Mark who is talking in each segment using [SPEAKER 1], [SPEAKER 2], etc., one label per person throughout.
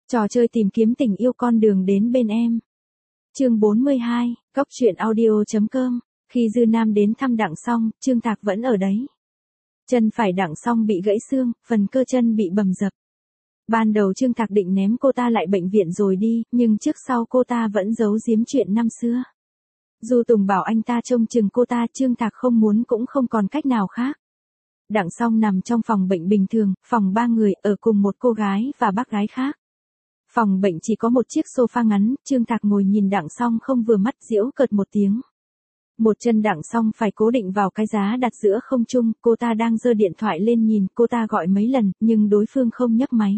[SPEAKER 1] Trò chơi tìm kiếm tình yêu con đường đến bên em. Chương 42, Cốc truyện audio.com. Khi Dư Nam đến thăm Đặng Song, Trương Thạc vẫn ở đấy. Chân phải Đặng Song bị gãy xương, phần cơ chân bị bầm dập. Ban đầu Trương Thạc định ném cô ta lại bệnh viện rồi đi, nhưng trước sau cô ta vẫn giấu giếm chuyện năm xưa. Du Tùng bảo anh ta trông chừng cô ta, Trương Thạc không muốn cũng không còn cách nào khác. Đặng Song nằm trong phòng bệnh bình thường, phòng 3 người, ở cùng một cô gái và bác gái khác. Phòng bệnh chỉ có một chiếc sofa ngắn, Trương Thạc ngồi nhìn Đặng Song không vừa mắt, giễu cợt một tiếng. Một chân Đặng Song phải cố định vào cái giá đặt giữa không trung, cô ta đang giơ điện thoại lên nhìn, cô ta gọi mấy lần, nhưng đối phương không nhấc máy.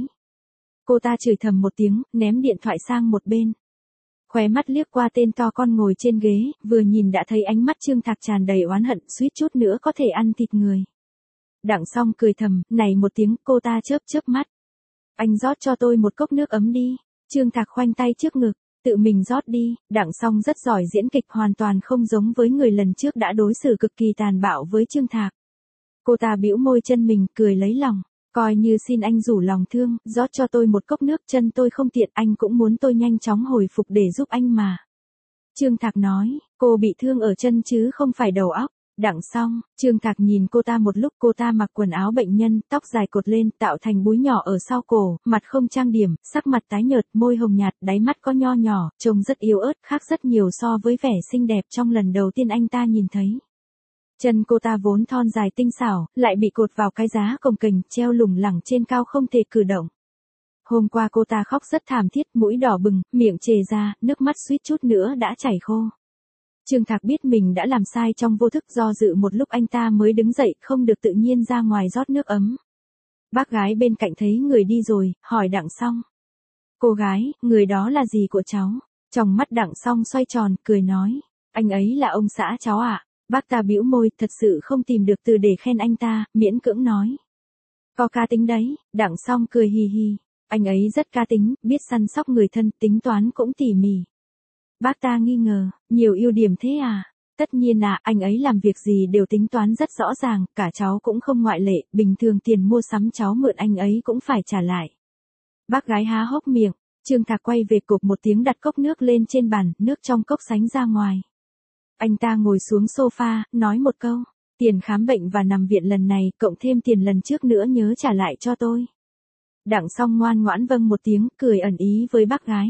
[SPEAKER 1] Cô ta chửi thầm một tiếng, ném điện thoại sang một bên. Khóe mắt liếc qua tên to con ngồi trên ghế, vừa nhìn đã thấy ánh mắt Trương Thạc tràn đầy oán hận, suýt chút nữa có thể ăn thịt người. Đặng Song cười thầm, này một tiếng, cô ta chớp chớp mắt. Anh rót cho tôi một cốc nước ấm đi. Trương Thạc khoanh tay trước ngực, tự mình rót đi. Đặng Song rất giỏi diễn kịch, hoàn toàn không giống với người lần trước đã đối xử cực kỳ tàn bạo với Trương Thạc. Cô ta bĩu môi chân mình, cười lấy lòng. Coi như xin anh rủ lòng thương, rót cho tôi một cốc nước, chân tôi không tiện, anh cũng muốn tôi nhanh chóng hồi phục để giúp anh mà. Trương Thạc nói, cô bị thương ở chân chứ không phải đầu óc. Đặng Song, Trương Thạc nhìn cô ta một lúc, cô ta mặc quần áo bệnh nhân, tóc dài cột lên, tạo thành búi nhỏ ở sau cổ, mặt không trang điểm, sắc mặt tái nhợt, môi hồng nhạt, đáy mắt có nho nhỏ, trông rất yếu ớt, khác rất nhiều so với vẻ xinh đẹp trong lần đầu tiên anh ta nhìn thấy. Chân cô ta vốn thon dài tinh xảo, lại bị cột vào cái giá cồng kềnh, treo lủng lẳng trên cao không thể cử động. Hôm qua cô ta khóc rất thảm thiết, mũi đỏ bừng, miệng trề ra, nước mắt suýt chút nữa đã chảy khô. Trương Thạc biết mình đã làm sai, trong vô thức do dự một lúc anh ta mới đứng dậy, không được tự nhiên ra ngoài rót nước ấm. Bác gái bên cạnh thấy người đi rồi, hỏi Đặng Song. Cô gái, người đó là gì của cháu? Trong mắt Đặng Song xoay tròn, cười nói. Anh ấy là ông xã cháu ạ. Bác ta bĩu môi, thật sự không tìm được từ để khen anh ta, miễn cưỡng nói. Có cá tính đấy. Đặng Song cười hì hì. Anh ấy rất cá tính, biết săn sóc người thân, tính toán cũng tỉ mỉ. Bác ta nghi ngờ, nhiều ưu điểm thế à? Tất nhiên à, anh ấy làm việc gì đều tính toán rất rõ ràng, cả cháu cũng không ngoại lệ, bình thường tiền mua sắm cháu mượn anh ấy cũng phải trả lại. Bác gái há hốc miệng, Trương Thạc quay về cộp một tiếng đặt cốc nước lên trên bàn, nước trong cốc sánh ra ngoài. Anh ta ngồi xuống sofa, nói một câu, tiền khám bệnh và nằm viện lần này, cộng thêm tiền lần trước nữa nhớ trả lại cho tôi. Đặng Song ngoan ngoãn vâng một tiếng, cười ẩn ý với bác gái.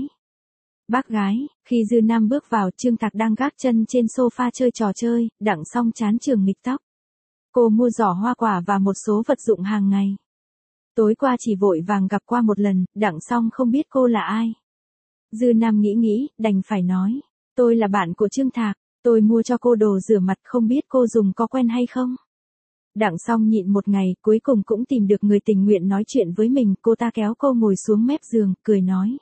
[SPEAKER 1] Bác gái, khi Dư Nam bước vào, Trương Thạc đang gác chân trên sofa chơi trò chơi, Đặng Song chán trường nghịch tóc. Cô mua giỏ hoa quả và một số vật dụng hàng ngày. Tối qua chỉ vội vàng gặp qua một lần, Đặng Song không biết cô là ai. Dư Nam nghĩ, đành phải nói. Tôi là bạn của Trương Thạc, tôi mua cho cô đồ rửa mặt, không biết cô dùng có quen hay không. Đặng Song nhịn một ngày, cuối cùng cũng tìm được người tình nguyện nói chuyện với mình, cô ta kéo cô ngồi xuống mép giường, cười nói.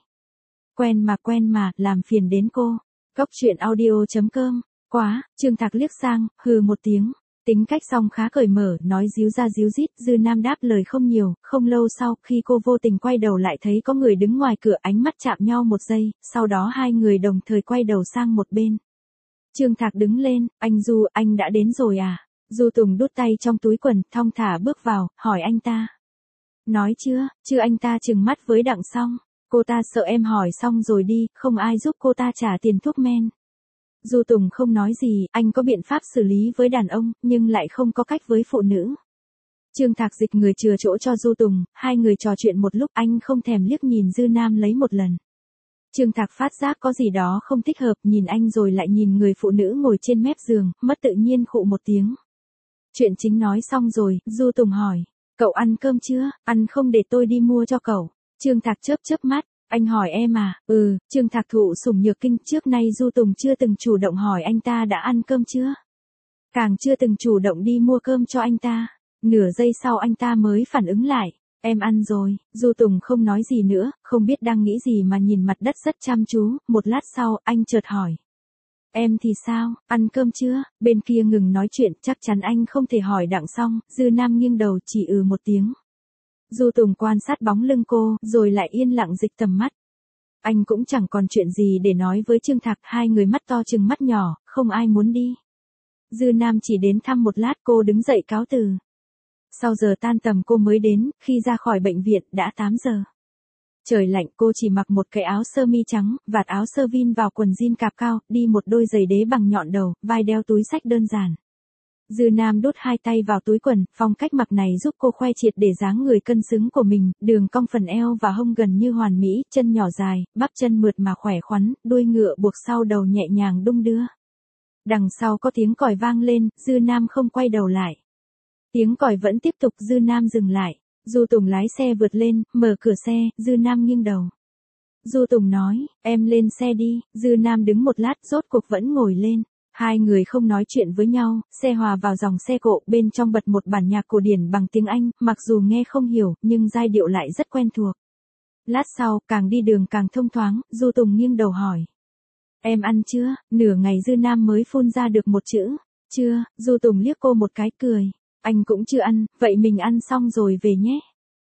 [SPEAKER 1] Quen mà, làm phiền đến cô. Cốc truyện audio.com. Quá, Trương Thạc liếc sang, hừ một tiếng. Tính cách Song khá cởi mở, nói díu ra díu dít, Dư Nam đáp lời không nhiều, không lâu sau, khi cô vô tình quay đầu lại thấy có người đứng ngoài cửa, ánh mắt chạm nhau một giây, sau đó hai người đồng thời quay đầu sang một bên. Trương Thạc đứng lên, anh Du, anh đã đến rồi à? Du Tùng đút tay trong túi quần, thong thả bước vào, hỏi anh ta. Nói chưa anh ta trừng mắt với Đặng Song. Cô ta sợ em hỏi xong rồi đi, không ai giúp cô ta trả tiền thuốc men. Du Tùng không nói gì, anh có biện pháp xử lý với đàn ông, nhưng lại không có cách với phụ nữ. Trương Thạc dịch người chừa chỗ cho Du Tùng, hai người trò chuyện một lúc, anh không thèm liếc nhìn Dư Nam lấy một lần. Trương Thạc phát giác có gì đó không thích hợp, nhìn anh rồi lại nhìn người phụ nữ ngồi trên mép giường, mất tự nhiên khụ một tiếng. Chuyện chính nói xong rồi, Du Tùng hỏi, cậu ăn cơm chưa? Ăn không để tôi đi mua cho cậu. Trương Thạc chớp chớp mắt, anh hỏi em à? Trương Thạc thụ sủng nhược kinh, trước nay Du Tùng chưa từng chủ động hỏi anh ta đã ăn cơm chưa. Càng chưa từng chủ động đi mua cơm cho anh ta. Nửa giây sau anh ta mới phản ứng lại, em ăn rồi. Du Tùng không nói gì nữa, không biết đang nghĩ gì mà nhìn mặt đất rất chăm chú, một lát sau, anh chợt hỏi. Em thì sao, ăn cơm chưa? Bên kia ngừng nói chuyện, chắc chắn anh không thể hỏi Đặng Song, Dư Nam nghiêng đầu chỉ một tiếng. Du Tùng quan sát bóng lưng cô, rồi lại yên lặng dịch tầm mắt. Anh cũng chẳng còn chuyện gì để nói với Trương Thạc, hai người mắt to chừng mắt nhỏ, không ai muốn đi. Dư Nam chỉ đến thăm một lát, cô đứng dậy cáo từ. Sau giờ tan tầm cô mới đến, khi ra khỏi bệnh viện, đã 8 giờ. Trời lạnh, cô chỉ mặc một cái áo sơ mi trắng, vạt áo sơ vin vào quần jean cạp cao, đi một đôi giày đế bằng nhọn đầu, vai đeo túi xách đơn giản. Dư Nam đút hai tay vào túi quần, phong cách mặc này giúp cô khoe triệt để dáng người cân xứng của mình, đường cong phần eo và hông gần như hoàn mỹ, chân nhỏ dài, bắp chân mượt mà khỏe khoắn, đuôi ngựa buộc sau đầu nhẹ nhàng đung đưa. Đằng sau có tiếng còi vang lên, Dư Nam không quay đầu lại. Tiếng còi vẫn tiếp tục, Dư Nam dừng lại. Du Tùng lái xe vượt lên, mở cửa xe, Dư Nam nghiêng đầu. Du Tùng nói, em lên xe đi, Dư Nam đứng một lát, rốt cuộc vẫn ngồi lên. Hai người không nói chuyện với nhau, xe hòa vào dòng xe cộ, bên trong bật một bản nhạc cổ điển bằng tiếng Anh, mặc dù nghe không hiểu, nhưng giai điệu lại rất quen thuộc. Lát sau, càng đi đường càng thông thoáng, Du Tùng nghiêng đầu hỏi. Em ăn chưa? Nửa ngày Dư Nam mới phun ra được một chữ. Chưa, Du Tùng liếc cô một cái cười. Anh cũng chưa ăn, vậy mình ăn xong rồi về nhé.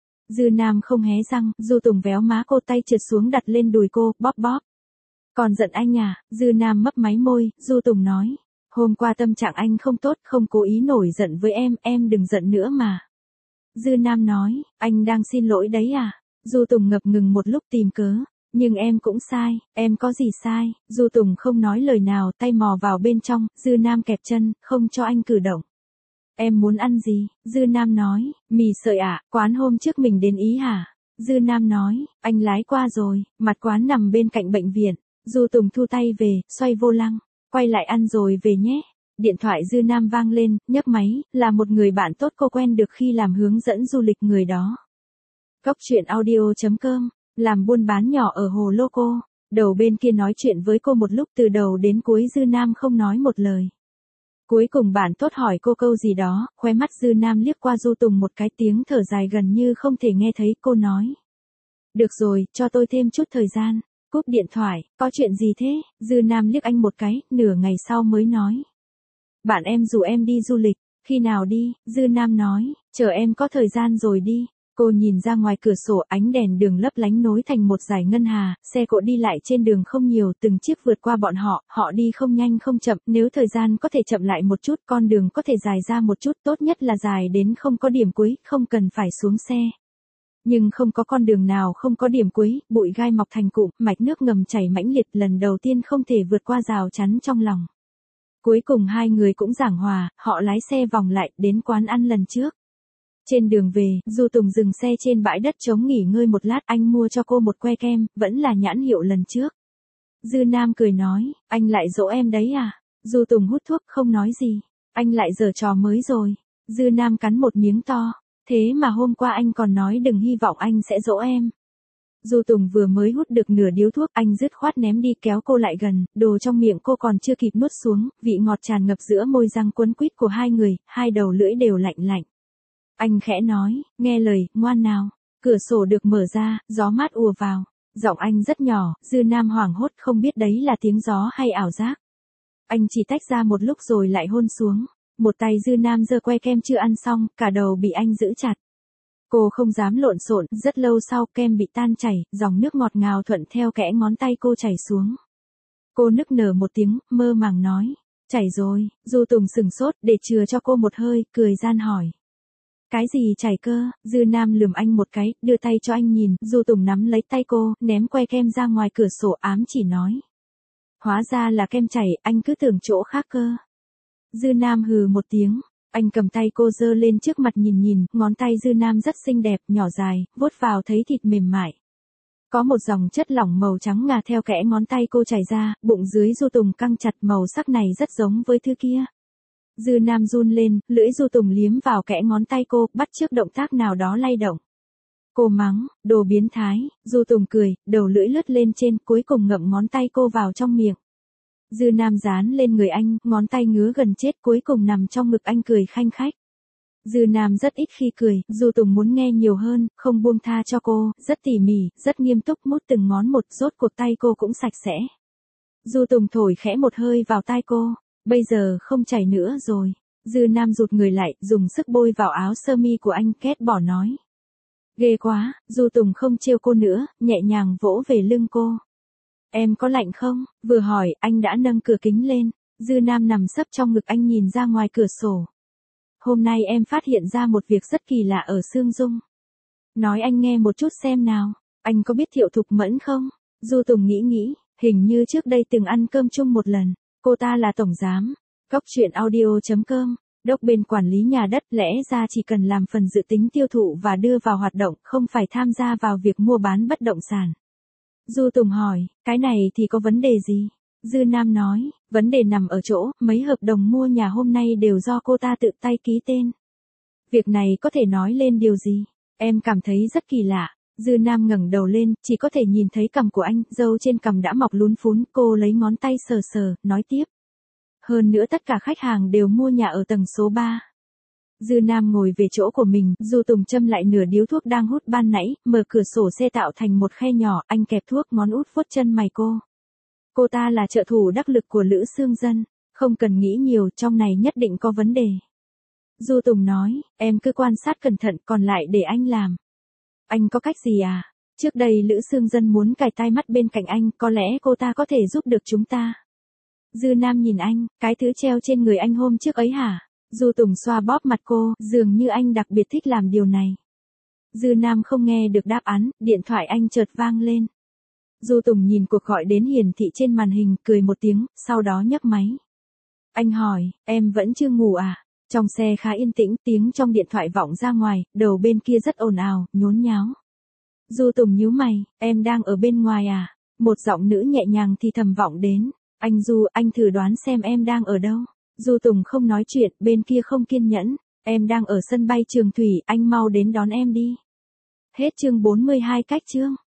[SPEAKER 1] Dư Nam không hé răng, Du Tùng véo má cô, tay trượt xuống đặt lên đùi cô, bóp bóp. Còn giận anh à? Dư Nam mấp máy môi, Du Tùng nói. Hôm qua tâm trạng anh không tốt, không cố ý nổi giận với em đừng giận nữa mà. Dư Nam nói, anh đang xin lỗi đấy à? Du Tùng ngập ngừng một lúc tìm cớ. Nhưng em cũng sai, em có gì sai? Du Tùng không nói lời nào, tay mò vào bên trong, Dư Nam kẹp chân, không cho anh cử động. Em muốn ăn gì? Dư Nam nói, mì sợi ạ, quán hôm trước mình đến ý hả? Dư Nam nói, anh lái qua rồi, mặt quán nằm bên cạnh bệnh viện. Du Tùng thu tay về, xoay vô lăng, quay lại ăn rồi về nhé. Điện thoại Dư Nam vang lên, nhấc máy, là một người bạn tốt cô quen được khi làm hướng dẫn du lịch người đó. Cóc truyện audio.com, làm buôn bán nhỏ ở Hồ Lô Cô. Đầu bên kia nói chuyện với cô một lúc, từ đầu đến cuối Dư Nam không nói một lời. Cuối cùng bạn tốt hỏi cô câu gì đó, khóe mắt Dư Nam liếc qua Du Tùng một cái, tiếng thở dài gần như không thể nghe thấy, cô nói. Được rồi, cho tôi thêm chút thời gian. Cúp điện thoại, có chuyện gì thế? Dư Nam liếc anh một cái, nửa ngày sau mới nói. Bạn em rủ em đi du lịch, khi nào đi? Dư Nam nói, chờ em có thời gian rồi đi. Cô nhìn ra ngoài cửa sổ, ánh đèn đường lấp lánh nối thành một dải ngân hà, xe cộ đi lại trên đường không nhiều, từng chiếc vượt qua bọn họ đi không nhanh không chậm, nếu thời gian có thể chậm lại một chút, con đường có thể dài ra một chút, tốt nhất là dài đến không có điểm cuối, không cần phải xuống xe. Nhưng không có con đường nào không có điểm cuối, bụi gai mọc thành cụm, mạch nước ngầm chảy mãnh liệt, lần đầu tiên không thể vượt qua rào chắn trong lòng. Cuối cùng hai người cũng giảng hòa, họ lái xe vòng lại, đến quán ăn lần trước. Trên đường về, Du Tùng dừng xe trên bãi đất trống nghỉ ngơi một lát, anh mua cho cô một que kem, vẫn là nhãn hiệu lần trước. Dư Nam cười nói, anh lại dỗ em đấy à? Du Tùng hút thuốc không nói gì, anh lại giở trò mới rồi. Dư Nam cắn một miếng to, thế mà hôm qua anh còn nói đừng hy vọng anh sẽ dỗ em. Du Tùng vừa mới hút được nửa điếu thuốc, anh dứt khoát ném đi, kéo cô lại gần, đồ trong miệng cô còn chưa kịp nuốt xuống, vị ngọt tràn ngập giữa môi răng quấn quýt của hai người, hai đầu lưỡi đều lạnh lạnh. Anh khẽ nói, nghe lời, ngoan nào. Cửa sổ được mở ra, gió mát ùa vào. Giọng anh rất nhỏ, Dư Nam hoảng hốt không biết đấy là tiếng gió hay ảo giác. Anh chỉ tách ra một lúc rồi lại hôn xuống. Một tay Dư Nam giơ que kem chưa ăn xong, cả đầu bị anh giữ chặt. Cô không dám lộn xộn, rất lâu sau kem bị tan chảy, dòng nước ngọt ngào thuận theo kẽ ngón tay cô chảy xuống. Cô nức nở một tiếng, mơ màng nói, chảy rồi. Du Tùng sừng sốt, để chừa cho cô một hơi, cười gian hỏi. Cái gì chảy cơ? Dư Nam lườm anh một cái, đưa tay cho anh nhìn, Du Tùng nắm lấy tay cô, ném que kem ra ngoài cửa sổ, ám chỉ nói. Hóa ra là kem chảy, anh cứ tưởng chỗ khác cơ. Dư Nam hừ một tiếng, anh cầm tay cô giơ lên trước mặt nhìn, ngón tay Dư Nam rất xinh đẹp, nhỏ dài, vuốt vào thấy thịt mềm mại. Có một dòng chất lỏng màu trắng ngà theo kẽ ngón tay cô chảy ra, bụng dưới Du Tùng căng chặt, màu sắc này rất giống với thứ kia. Dư Nam run lên, lưỡi Du Tùng liếm vào kẽ ngón tay cô, bắt chước động tác nào đó lay động. Cô mắng, đồ biến thái. Du Tùng cười, đầu lưỡi lướt lên trên, cuối cùng ngậm ngón tay cô vào trong miệng. Dư Nam dán lên người anh, ngón tay ngứa gần chết, cuối cùng nằm trong ngực anh cười khanh khách. Dư Nam rất ít khi cười, Du Tùng muốn nghe nhiều hơn, không buông tha cho cô, rất tỉ mỉ, rất nghiêm túc, mút từng ngón một, rốt cuộc tay cô cũng sạch sẽ. Du Tùng thổi khẽ một hơi vào tai cô. Bây giờ không chảy nữa rồi. Dư Nam rụt người lại, dùng sức bôi vào áo sơ mi của anh, ghét bỏ nói. Ghê quá. Du Tùng không trêu cô nữa, nhẹ nhàng vỗ về lưng cô. Em có lạnh không? Vừa hỏi, anh đã nâng cửa kính lên. Dư Nam nằm sấp trong ngực anh nhìn ra ngoài cửa sổ. Hôm nay em phát hiện ra một việc rất kỳ lạ ở Sương Dung. Nói anh nghe một chút xem nào. Anh có biết Thiệu Thục Mẫn không? Du Tùng nghĩ, hình như trước đây từng ăn cơm chung một lần. Cô ta là tổng giám. Cóc truyện audio.com. Đốc bên quản lý nhà đất, lẽ ra chỉ cần làm phần dự tính tiêu thụ và đưa vào hoạt động, không phải tham gia vào việc mua bán bất động sản. Du Tùng hỏi, cái này thì có vấn đề gì? Dư Nam nói, vấn đề nằm ở chỗ, mấy hợp đồng mua nhà hôm nay đều do cô ta tự tay ký tên. Việc này có thể nói lên điều gì? Em cảm thấy rất kỳ lạ. Dư Nam ngẩng đầu lên, chỉ có thể nhìn thấy cằm của anh, râu trên cằm đã mọc lún phún, cô lấy ngón tay sờ sờ, nói tiếp. Hơn nữa tất cả khách hàng đều mua nhà ở tầng số 3. Dư Nam ngồi về chỗ của mình, Du Tùng châm lại nửa điếu thuốc đang hút ban nãy, mở cửa sổ xe tạo thành một khe nhỏ, anh kẹp thuốc ngón út vuốt chân mày cô. Cô ta là trợ thủ đắc lực của Lữ Sương Dân, không cần nghĩ nhiều, trong này nhất định có vấn đề. Du Tùng nói, em cứ quan sát cẩn thận, còn lại để anh làm. Anh có cách gì à? Trước đây Lữ Sương Dân muốn cài tai mắt bên cạnh anh, có lẽ cô ta có thể giúp được chúng ta. Dư Nam nhìn anh, cái thứ treo trên người anh hôm trước ấy hả? Du Tùng xoa bóp mặt cô, dường như anh đặc biệt thích làm điều này. Dư Nam không nghe được đáp án, điện thoại anh chợt vang lên. Du Tùng nhìn cuộc gọi đến hiển thị trên màn hình, cười một tiếng, sau đó nhấc máy. Anh hỏi, em vẫn chưa ngủ à? Trong xe khá yên tĩnh, tiếng trong điện thoại vọng ra ngoài, đầu bên kia rất ồn ào, nhốn nháo. Du Tùng nhíu mày, em đang ở bên ngoài à? Một giọng nữ nhẹ nhàng thì thầm vọng đến. Anh Du, anh thử đoán xem em đang ở đâu. Du Tùng không nói chuyện, bên kia không kiên nhẫn. Em đang ở sân bay Trường Thủy, anh mau đến đón em đi. Hết chương 42 cách chương.